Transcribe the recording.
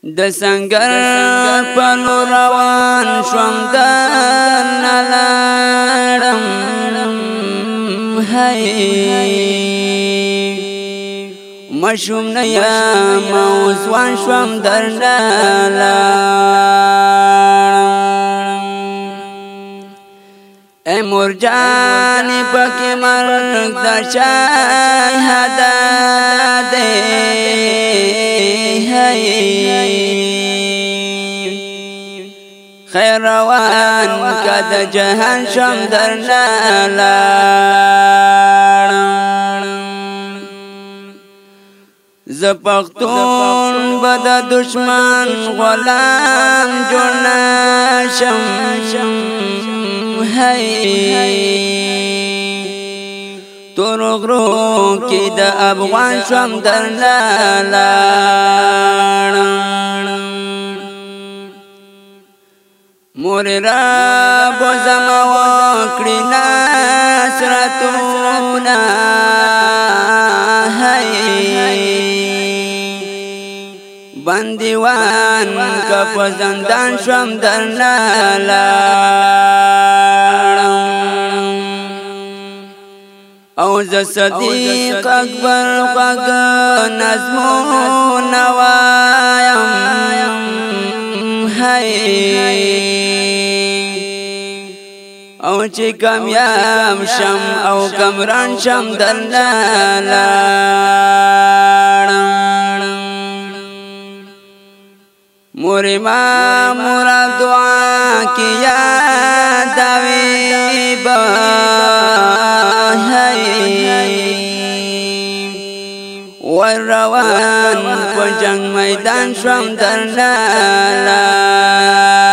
د سنگر پلو روان شوم د نلارم هی مشوم نیا موزوان شوم در نلارم ای مرجانی پاکی مرگ در شاهده ده خیر روان کد جهان شم در نلارم ز پختون بد دشمن غلام جوړ نشم تور غرو کی د افغان شم در نلارم مور را بزم وکړی نصرتونه بندیوان که په زندان شوم در نلارم او ز صدیق اکبر خوږ نظمونه وایم او چې کامیاب شم او کمران شم در نلارم مور ما مراد دعا کیا دوی با ور روان په جنگ میدان شوم در نلارم